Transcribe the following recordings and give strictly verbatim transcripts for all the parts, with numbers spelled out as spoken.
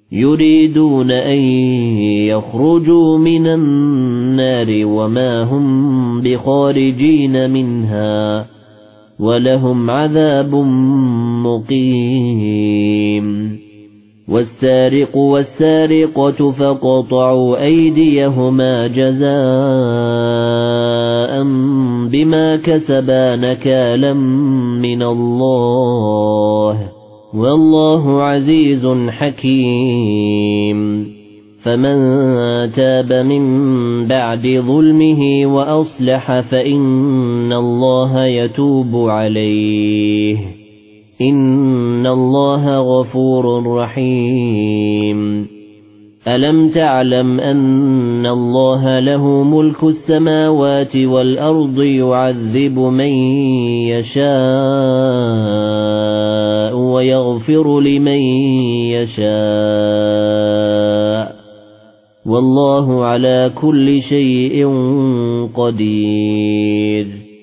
يريدون أن يخرجوا من النار وما هم بخارجين منها ولهم عذاب مقيم والسارق والسارقة فاقطعوا أيديهما جزاء بما كسبا نكالا من الله والله عزيز حكيم فمن تاب من بعد ظلمه وأصلح فإن الله يتوب عليه إن الله غفور رحيم ألم تعلم أن الله له ملك السماوات والأرض يعذب من يشاء ويغفر لمن يشاء والله على كل شيء قدير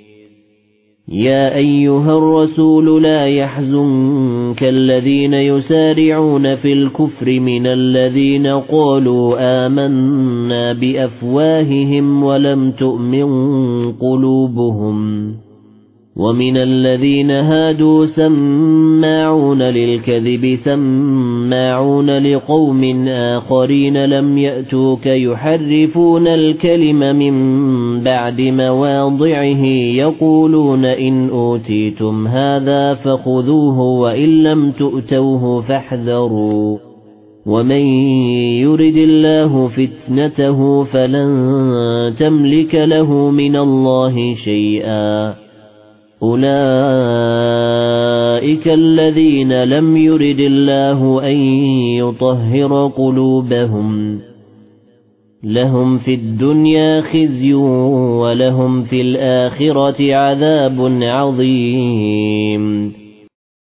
يا أيها الرسول لا يحزنك الذين يسارعون في الكفر من الذين قالوا آمنا بأفواههم ولم تؤمن قلوبهم ومن الذين هادوا سماعون للكذب سماعون لقوم آخرين لم يأتوك يحرفون الكلم من بعد مواضعه يقولون إن أوتيتم هذا فخذوه وإن لم تؤتوه فاحذروا ومن يرد الله فتنته فلن تملك له من الله شيئا أولئك الذين لم يرد الله أن يطهر قلوبهم لهم في الدنيا خزي ولهم في الآخرة عذاب عظيم